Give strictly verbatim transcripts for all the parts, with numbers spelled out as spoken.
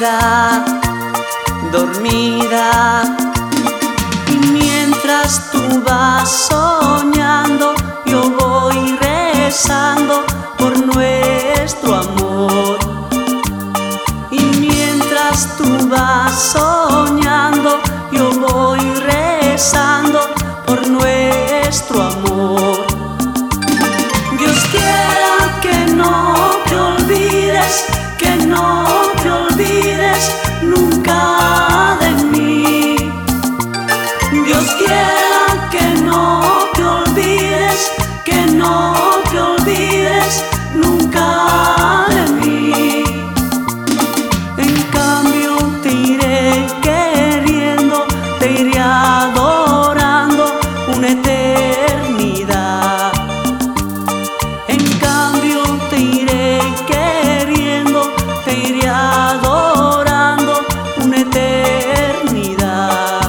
dormida, dormida. Y mientras tú vas soñando, yo voy rezando por nuestro amor. Y mientras tú vas soñando, yo voy rezando por nuestro amor. Dios quiera que no te olvides, que no te olvides nunca de mí. Dios quiera que no te olvides, que no te olvides nunca de mí. En cambio te iré queriendo, te iré adorando una eternidad. En cambio te iré queriendo, te iré adorando una eternidad.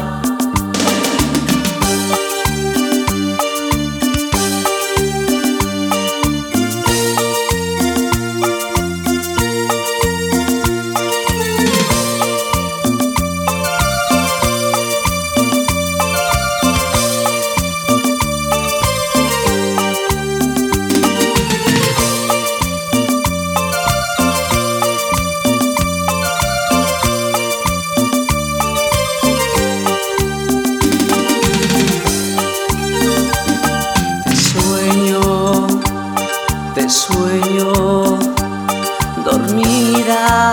Te sueño, dormida,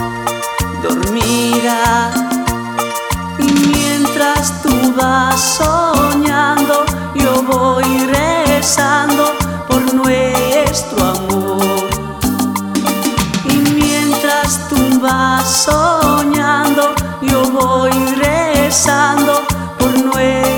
dormida. Y mientras tú vas soñando, yo voy rezando por nuestro amor. Y mientras tú vas soñando, yo voy rezando por nuestro amor.